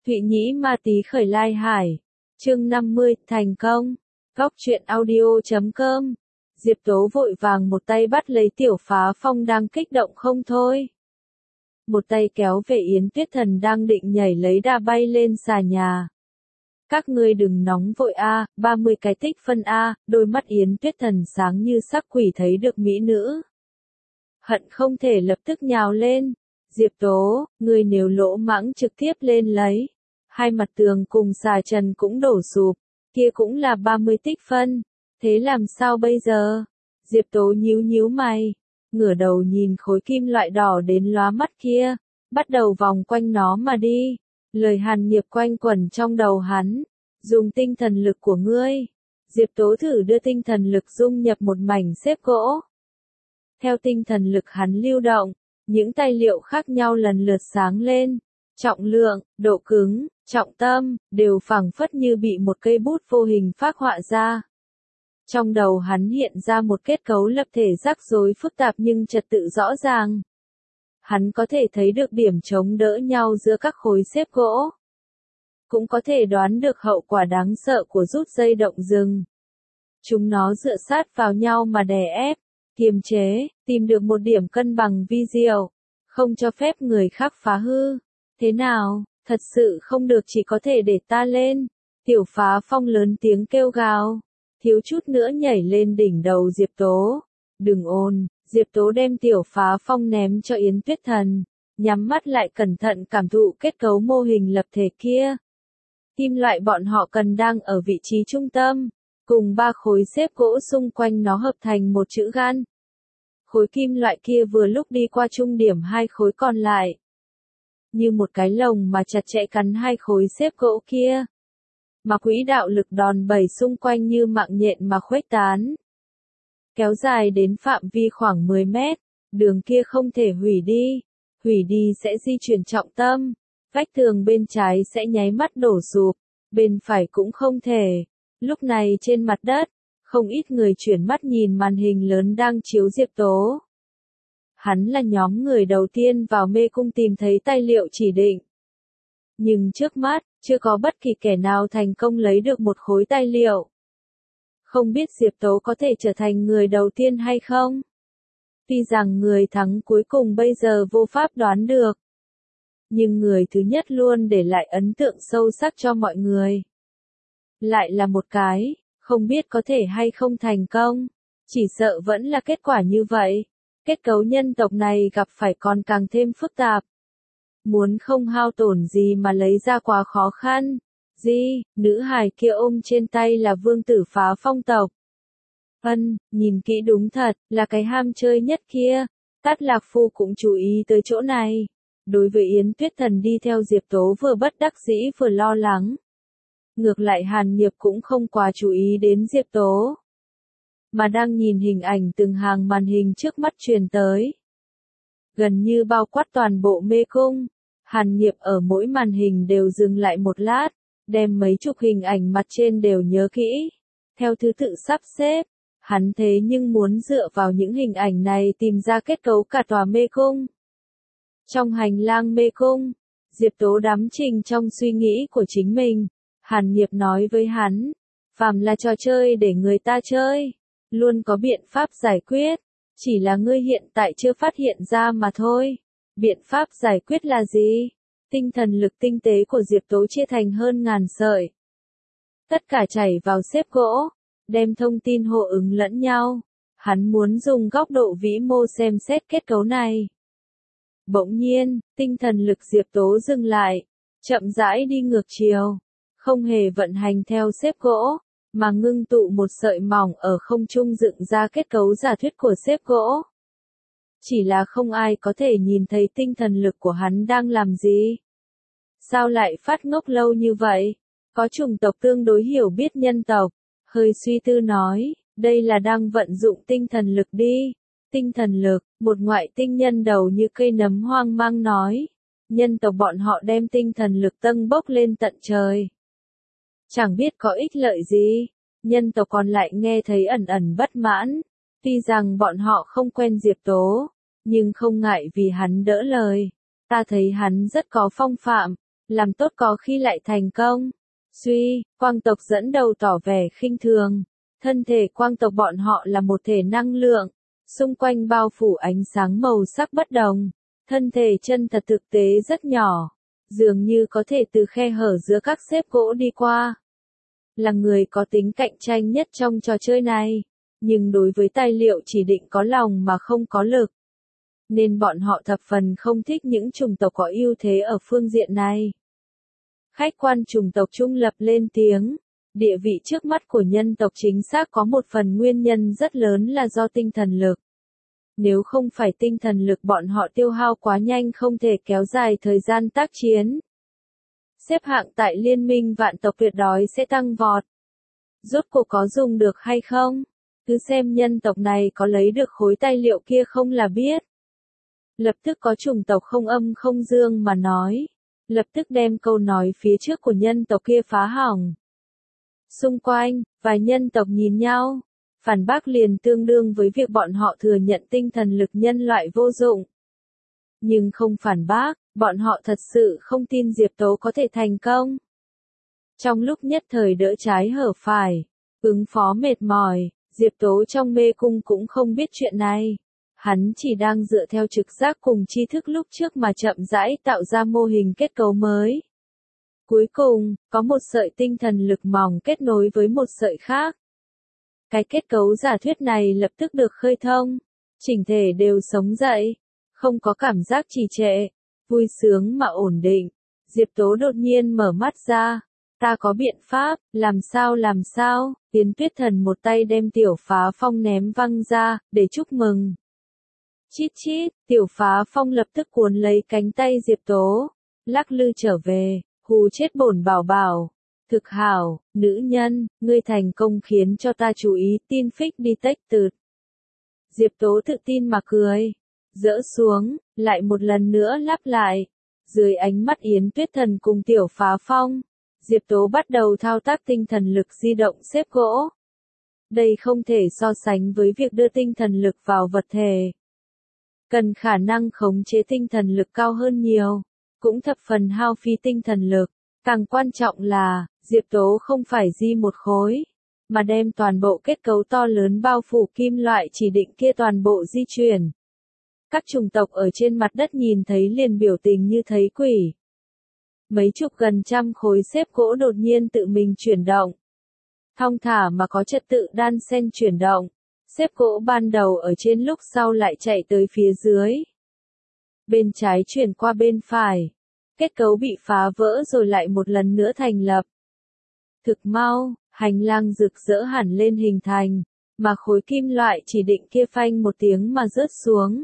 Thụy Nhĩ Ma Tí khởi lai hải. Chương 50, thành công. Góc truyện audio.com. Diệp Tố vội vàng một tay bắt lấy Tiểu Phá Phong đang kích động không thôi. Một tay kéo về Yến Tuyết Thần đang định nhảy lấy đà bay lên xà nhà. Các ngươi đừng nóng vội a, 30 cái tích phân a, đôi mắt Yến Tuyết Thần sáng như sắc quỷ thấy được mỹ nữ. Hận không thể lập tức nhào lên. Diệp Tố, ngươi nếu lỗ mãng trực tiếp lên lấy. Hai mặt tường cùng xà trần cũng đổ sụp, kia cũng là 30 tích phân. Thế làm sao bây giờ? Diệp Tố nhíu mày, ngửa đầu nhìn khối kim loại đỏ đến lóa mắt kia, bắt đầu vòng quanh nó mà đi. Lời Hàn Nghiệp quanh quẩn trong đầu hắn, dùng tinh thần lực của ngươi. Diệp Tố thử đưa tinh thần lực dung nhập một mảnh xếp gỗ. Theo tinh thần lực hắn lưu động, những tài liệu khác nhau lần lượt sáng lên. Trọng lượng, độ cứng, trọng tâm, đều phảng phất như bị một cây bút vô hình phác họa ra. Trong đầu hắn hiện ra một kết cấu lập thể rắc rối phức tạp nhưng trật tự rõ ràng. Hắn có thể thấy được điểm chống đỡ nhau giữa các khối xếp gỗ. Cũng có thể đoán được hậu quả đáng sợ của rút dây động rừng. Chúng nó dựa sát vào nhau mà đè ép, kiềm chế, tìm được một điểm cân bằng vi diệu, không cho phép người khác phá hư. Thế nào, thật sự không được chỉ có thể để ta lên. Tiểu Phá Phong lớn tiếng kêu gào, thiếu chút nữa nhảy lên đỉnh đầu Diệp Tố. Đừng ồn, Diệp Tố đem Tiểu Phá Phong ném cho Yến Tuyết Thần, nhắm mắt lại cẩn thận cảm thụ kết cấu mô hình lập thể kia. Kim loại bọn họ cần đang ở vị trí trung tâm, cùng 3 khối xếp gỗ xung quanh nó hợp thành một chữ gan. Khối kim loại kia vừa lúc đi qua trung điểm 2 khối còn lại, như một cái lồng mà chặt chẽ cắn 2 khối xếp gỗ kia. Mà quỹ đạo lực đòn bẩy xung quanh như mạng nhện mà khuếch tán, kéo dài đến phạm vi khoảng 10 mét, đường kia không thể hủy đi sẽ di chuyển trọng tâm, vách tường bên trái sẽ nháy mắt đổ sụp, bên phải cũng không thể. Lúc này trên mặt đất, không ít người chuyển mắt nhìn màn hình lớn đang chiếu Diệp Tố. Hắn là nhóm người đầu tiên vào mê cung tìm thấy tài liệu chỉ định. Nhưng trước mắt, chưa có bất kỳ kẻ nào thành công lấy được một khối tài liệu. Không biết Diệp Tố có thể trở thành người đầu tiên hay không? Tuy rằng người thắng cuối cùng bây giờ vô pháp đoán được. Nhưng người thứ nhất luôn để lại ấn tượng sâu sắc cho mọi người. Lại là một cái, không biết có thể hay không thành công. Chỉ sợ vẫn là kết quả như vậy. Kết cấu nhân tộc này gặp phải còn càng thêm phức tạp. Muốn không hao tổn gì mà lấy ra quá khó khăn. Nữ hài kia ôm trên tay là vương tử Phá Phong tộc. Nhìn kỹ đúng thật, là cái ham chơi nhất kia. Tát Lạc Phu cũng chú ý tới chỗ này. Đối với Yến Tuyết Thần đi theo Diệp Tố vừa bất đắc dĩ vừa lo lắng. Ngược lại Hàn Nghiệp cũng không quá chú ý đến Diệp Tố, mà đang nhìn hình ảnh từng hàng màn hình trước mắt truyền tới. Gần như bao quát toàn bộ mê cung, Hàn Nghiệp ở mỗi màn hình đều dừng lại một lát, đem mấy chục hình ảnh mặt trên đều nhớ kỹ, theo thứ tự sắp xếp. Hắn thế nhưng muốn dựa vào những hình ảnh này tìm ra kết cấu cả tòa mê cung. Trong hành lang mê cung, Diệp Tố đắm chìm trong suy nghĩ của chính mình. Hàn Nghiệp nói với hắn, phàm là trò chơi để người ta chơi, luôn có biện pháp giải quyết, chỉ là ngươi hiện tại chưa phát hiện ra mà thôi. Biện pháp giải quyết là gì? Tinh thần lực tinh tế của Diệp Tố chia thành hơn ngàn sợi. Tất cả chảy vào xếp gỗ, đem thông tin hô ứng lẫn nhau. Hắn muốn dùng góc độ vĩ mô xem xét kết cấu này. Bỗng nhiên, tinh thần lực Diệp Tố dừng lại, chậm rãi đi ngược chiều. Không hề vận hành theo xếp gỗ, mà ngưng tụ một sợi mỏng ở không trung dựng ra kết cấu giả thuyết của xếp gỗ. Chỉ là không ai có thể nhìn thấy tinh thần lực của hắn đang làm gì. Sao lại phát ngốc lâu như vậy? Có chủng tộc tương đối hiểu biết nhân tộc, hơi suy tư nói, đây là đang vận dụng tinh thần lực đi. Tinh thần lực, một ngoại tinh nhân đầu như cây nấm hoang mang nói. Nhân tộc bọn họ đem tinh thần lực tâng bốc lên tận trời. Chẳng biết có ích lợi gì. Nhân tộc còn lại nghe thấy ẩn ẩn bất mãn. Tuy rằng bọn họ không quen Diệp Tố, nhưng không ngại vì hắn đỡ lời. Ta thấy hắn rất có phong phạm, làm tốt có khi lại thành công. Suy, quang tộc dẫn đầu tỏ vẻ khinh thường. Thân thể quang tộc bọn họ là một thể năng lượng, xung quanh bao phủ ánh sáng màu sắc bất đồng. Thân thể chân thật thực tế rất nhỏ, dường như có thể từ khe hở giữa các xếp gỗ đi qua. Là người có tính cạnh tranh nhất trong trò chơi này, nhưng đối với tài liệu chỉ định có lòng mà không có lực. Nên bọn họ thập phần không thích những chủng tộc có ưu thế ở phương diện này. Khách quan chủng tộc trung lập lên tiếng. Địa vị trước mắt của nhân tộc chính xác có một phần nguyên nhân rất lớn là do tinh thần lực. Nếu không phải tinh thần lực bọn họ tiêu hao quá nhanh không thể kéo dài thời gian tác chiến. Xếp hạng tại liên minh vạn tộc tuyệt đối sẽ tăng vọt. Rốt cuộc có dùng được hay không? Cứ xem nhân tộc này có lấy được khối tài liệu kia không là biết. Lập tức có chủng tộc không âm không dương mà nói. Lập tức đem câu nói phía trước của nhân tộc kia phá hỏng. Xung quanh, vài nhân tộc nhìn nhau. Phản bác liền tương đương với việc bọn họ thừa nhận tinh thần lực nhân loại vô dụng. Nhưng không phản bác, bọn họ thật sự không tin Diệp Tố có thể thành công. Trong lúc nhất thời đỡ trái hở phải, ứng phó mệt mỏi, Diệp Tố trong mê cung cũng không biết chuyện này. Hắn chỉ đang dựa theo trực giác cùng tri thức lúc trước mà chậm rãi tạo ra mô hình kết cấu mới. Cuối cùng, có một sợi tinh thần lực mỏng kết nối với một sợi khác. Cái kết cấu giả thuyết này lập tức được khơi thông, chỉnh thể đều sống dậy, không có cảm giác trì trệ, vui sướng mà ổn định. Diệp Tố đột nhiên mở mắt ra, ta có biện pháp, làm sao, Yến Tuyết Thần một tay đem Tiểu Phá Phong ném văng ra, để chúc mừng. Chít chít, Tiểu Phá Phong lập tức cuốn lấy cánh tay Diệp Tố, lắc lư trở về, hù chết bổn bảo bảo. Thực hảo, nữ nhân, ngươi thành công khiến cho ta chú ý tin phích đi tách tượt. Diệp Tố tự tin mà cười, dỡ xuống, lại một lần nữa lắp lại. Dưới ánh mắt Yến Tuyết Thần cùng Tiểu Phá Phong, Diệp Tố bắt đầu thao tác tinh thần lực di động xếp gỗ. Đây không thể so sánh với việc đưa tinh thần lực vào vật thể. Cần khả năng khống chế tinh thần lực cao hơn nhiều, cũng thập phần hao phí tinh thần lực. Càng quan trọng là, Diệp Tố không phải di một khối, mà đem toàn bộ kết cấu to lớn bao phủ kim loại chỉ định kia toàn bộ di chuyển. Các chủng tộc ở trên mặt đất nhìn thấy liền biểu tình như thấy quỷ. Mấy chục gần trăm khối xếp gỗ đột nhiên tự mình chuyển động. Thong thả mà có trật tự đan xen chuyển động. Xếp gỗ ban đầu ở trên lúc sau lại chạy tới phía dưới. Bên trái chuyển qua bên phải. Kết cấu bị phá vỡ rồi lại một lần nữa thành lập. Thực mau, hành lang rực rỡ hẳn lên hình thành, mà khối kim loại chỉ định kia phanh một tiếng mà rớt xuống.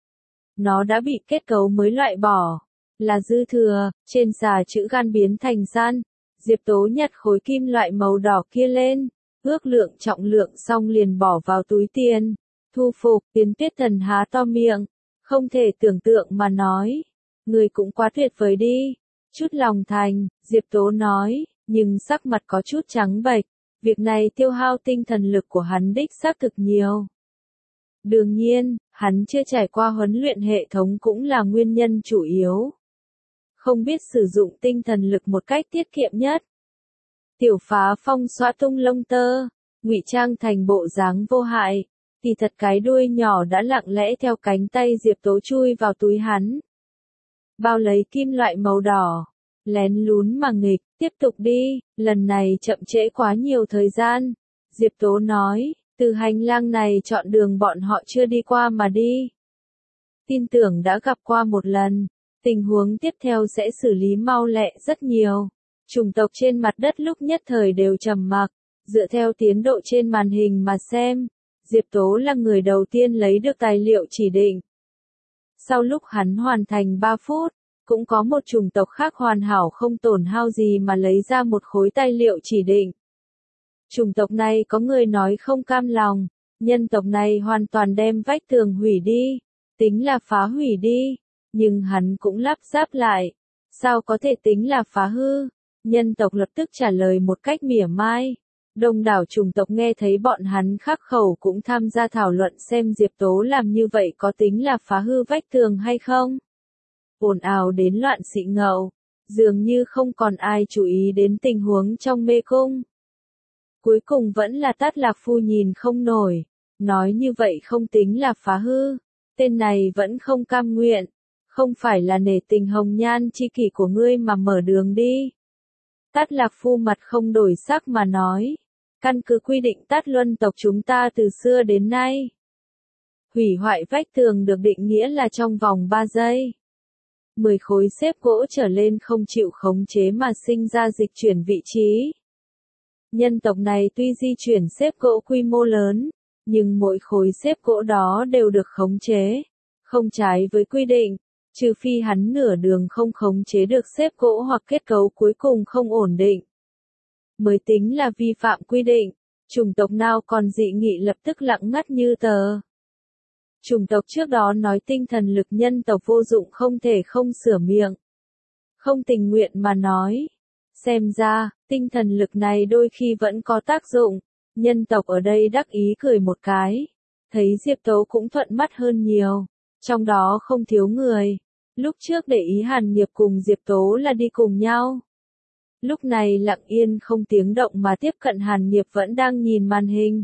Nó đã bị kết cấu mới loại bỏ, là dư thừa, trên xà chữ gan biến thành gian. Diệp Tố nhặt khối kim loại màu đỏ kia lên, ước lượng trọng lượng xong liền bỏ vào túi tiền. Thu phục, Yến Tuyết Thần há to miệng, không thể tưởng tượng mà nói. Người cũng quá tuyệt vời đi. Chút lòng thành, Diệp Tố nói, nhưng sắc mặt có chút trắng bệch. Việc này tiêu hao tinh thần lực của hắn đích xác thực nhiều. Đương nhiên, hắn chưa trải qua huấn luyện hệ thống cũng là nguyên nhân chủ yếu. Không biết sử dụng tinh thần lực một cách tiết kiệm nhất. Tiểu Phá Phong xóa tung lông tơ, ngụy trang thành bộ dáng vô hại, thì thật cái đuôi nhỏ đã lặng lẽ theo cánh tay Diệp Tố chui vào túi hắn. Bao lấy kim loại màu đỏ, lén lún mà nghịch, tiếp tục đi, lần này chậm trễ quá nhiều thời gian. Diệp Tố nói, từ hành lang này chọn đường bọn họ chưa đi qua mà đi. Tin tưởng đã gặp qua một lần, tình huống tiếp theo sẽ xử lý mau lẹ rất nhiều. Chủng tộc trên mặt đất lúc nhất thời đều trầm mặc, dựa theo tiến độ trên màn hình mà xem, Diệp Tố là người đầu tiên lấy được tài liệu chỉ định. Sau lúc hắn hoàn thành 3 phút, cũng có một chủng tộc khác hoàn hảo không tổn hao gì mà lấy ra một khối tài liệu chỉ định. Chủng tộc này có người nói không cam lòng, nhân tộc này hoàn toàn đem vách tường hủy đi, tính là phá hủy đi, nhưng hắn cũng lắp ráp lại, sao có thể tính là phá hư? Nhân tộc lập tức trả lời một cách mỉa mai. Đông đảo chủng tộc nghe thấy bọn hắn khắc khẩu cũng tham gia thảo luận xem Diệp Tố làm như vậy có tính là phá hư vách tường hay không. Ồn ào đến loạn xị ngầu. Dường như không còn ai chú ý đến tình huống trong mê cung. Cuối cùng vẫn là Tát Lạc Phu nhìn không nổi, nói như vậy không tính là phá hư, tên này vẫn không cam nguyện, không phải là nể tình hồng nhan chi kỷ của ngươi mà mở đường đi. Tát Lạc Phu mặt không đổi sắc mà nói, căn cứ quy định Tát Luân tộc chúng ta từ xưa đến nay. Hủy hoại vách tường được định nghĩa là trong vòng 3 giây. 10 khối xếp gỗ trở lên không chịu khống chế mà sinh ra dịch chuyển vị trí. Nhân tộc này tuy di chuyển xếp gỗ quy mô lớn, nhưng mỗi khối xếp gỗ đó đều được khống chế, không trái với quy định, trừ phi hắn nửa đường không khống chế được xếp gỗ hoặc kết cấu cuối cùng không ổn định. Mới tính là vi phạm quy định, chủng tộc nào còn dị nghị lập tức lặng ngắt như tờ. Chủng tộc trước đó nói tinh thần lực nhân tộc vô dụng không thể không sửa miệng. Không tình nguyện mà nói. Xem ra, tinh thần lực này đôi khi vẫn có tác dụng. Nhân tộc ở đây đắc ý cười một cái. Thấy Diệp Tố cũng thuận mắt hơn nhiều. Trong đó không thiếu người. Lúc trước để ý Hàn Nghiệp cùng Diệp Tố là đi cùng nhau. Lúc này lặng yên không tiếng động mà tiếp cận Hàn Nghiệp vẫn đang nhìn màn hình.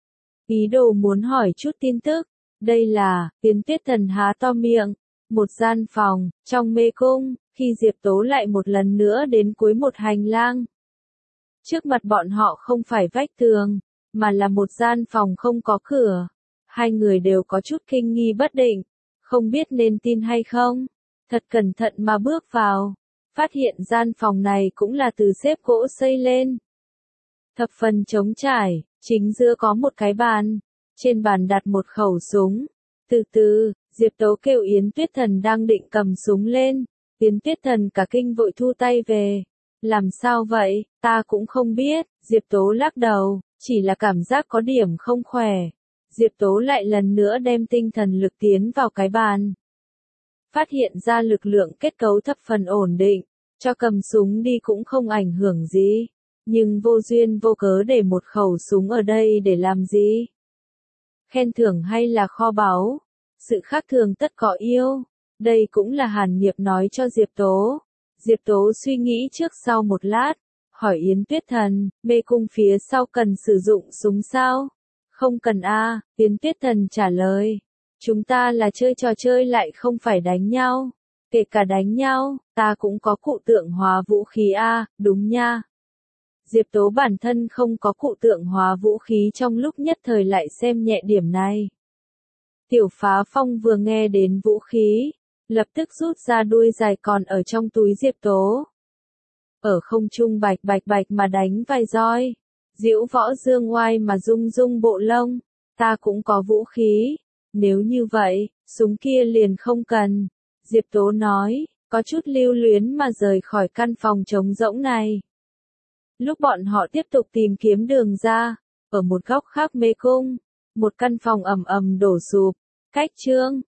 Ý đồ muốn hỏi chút tin tức. Đây là, Tiến Tuyết Thần há to miệng, một gian phòng, trong mê cung, khi Diệp Tố lại một lần nữa đến cuối một hành lang. Trước mặt bọn họ không phải vách tường, mà là một gian phòng không có cửa. Hai người đều có chút kinh nghi bất định, không biết nên tin hay không. Thật cẩn thận mà bước vào, phát hiện gian phòng này cũng là từ xếp gỗ xây lên. Thập phần trống trải, chính giữa có một cái bàn. Trên bàn đặt một khẩu súng. Từ từ, Diệp Tố kêu Yến Tuyết Thần đang định cầm súng lên. Yến Tuyết Thần cả kinh vội thu tay về. Làm sao vậy, ta cũng không biết. Diệp Tố lắc đầu, chỉ là cảm giác có điểm không khỏe. Diệp Tố lại lần nữa đem tinh thần lực tiến vào cái bàn. Phát hiện ra lực lượng kết cấu thập phần ổn định, cho cầm súng đi cũng không ảnh hưởng gì. Nhưng vô duyên vô cớ để một khẩu súng ở đây để làm gì? Khen thưởng hay là kho báu? Sự khác thường tất có yêu. Đây cũng là Hàn Nghiệp nói cho Diệp Tố. Diệp Tố suy nghĩ trước sau một lát, hỏi Yến Tuyết Thần, mê cung phía sau cần sử dụng súng sao? Không cần a, Yến Tuyết Thần trả lời. Chúng ta là chơi trò chơi lại không phải đánh nhau. Kể cả đánh nhau, ta cũng có cụ tượng hóa vũ khí a, đúng nha. Diệp Tố bản thân không có cụ tượng hóa vũ khí trong lúc nhất thời lại xem nhẹ điểm này. Tiểu Phá Phong vừa nghe đến vũ khí, lập tức rút ra đuôi dài còn ở trong túi Diệp Tố. Ở không trung bạch bạch bạch mà đánh vài roi, diễu võ dương oai mà rung rung bộ lông, ta cũng có vũ khí, nếu như vậy, súng kia liền không cần. Diệp Tố nói, có chút lưu luyến mà rời khỏi căn phòng trống rỗng này. Lúc bọn họ tiếp tục tìm kiếm đường ra, ở một góc khác mê cung, một căn phòng ầm ầm đổ sụp, cách chương